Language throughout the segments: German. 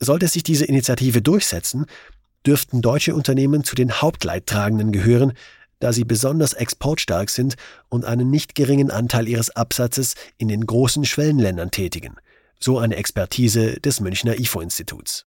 Sollte sich diese Initiative durchsetzen, dürften deutsche Unternehmen zu den Hauptleidtragenden gehören, da sie besonders exportstark sind und einen nicht geringen Anteil ihres Absatzes in den großen Schwellenländern tätigen, so eine Expertise des Münchner IFO-Instituts.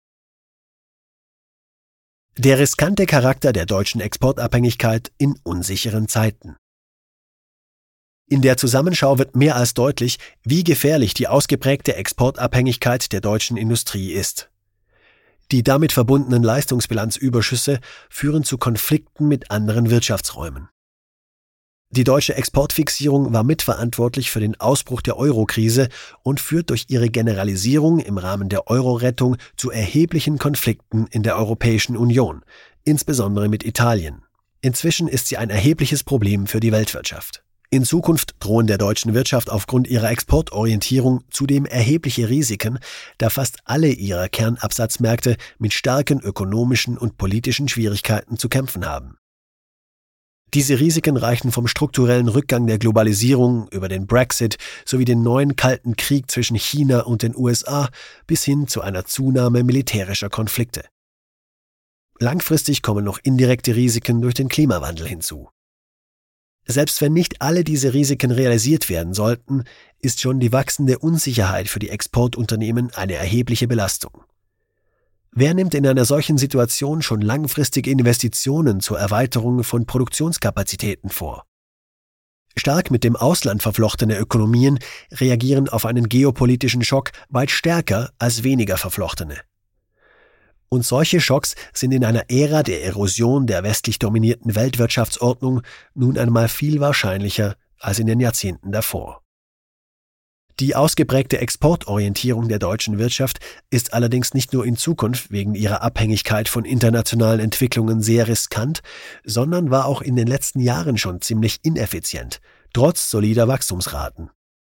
Der riskante Charakter der deutschen Exportabhängigkeit in unsicheren Zeiten. In der Zusammenschau wird mehr als deutlich, wie gefährlich die ausgeprägte Exportabhängigkeit der deutschen Industrie ist. Die damit verbundenen Leistungsbilanzüberschüsse führen zu Konflikten mit anderen Wirtschaftsräumen. Die deutsche Exportfixierung war mitverantwortlich für den Ausbruch der Euro-Krise und führt durch ihre Generalisierung im Rahmen der Euro-Rettung zu erheblichen Konflikten in der Europäischen Union, insbesondere mit Italien. Inzwischen ist sie ein erhebliches Problem für die Weltwirtschaft. In Zukunft drohen der deutschen Wirtschaft aufgrund ihrer Exportorientierung zudem erhebliche Risiken, da fast alle ihrer Kernabsatzmärkte mit starken ökonomischen und politischen Schwierigkeiten zu kämpfen haben. Diese Risiken reichen vom strukturellen Rückgang der Globalisierung über den Brexit sowie den neuen Kalten Krieg zwischen China und den USA bis hin zu einer Zunahme militärischer Konflikte. Langfristig kommen noch indirekte Risiken durch den Klimawandel hinzu. Selbst wenn nicht alle diese Risiken realisiert werden sollten, ist schon die wachsende Unsicherheit für die Exportunternehmen eine erhebliche Belastung. Wer nimmt in einer solchen Situation schon langfristige Investitionen zur Erweiterung von Produktionskapazitäten vor? Stark mit dem Ausland verflochtene Ökonomien reagieren auf einen geopolitischen Schock weit stärker als weniger verflochtene. Und solche Schocks sind in einer Ära der Erosion der westlich dominierten Weltwirtschaftsordnung nun einmal viel wahrscheinlicher als in den Jahrzehnten davor. Die ausgeprägte Exportorientierung der deutschen Wirtschaft ist allerdings nicht nur in Zukunft wegen ihrer Abhängigkeit von internationalen Entwicklungen sehr riskant, sondern war auch in den letzten Jahren schon ziemlich ineffizient, trotz solider Wachstumsraten.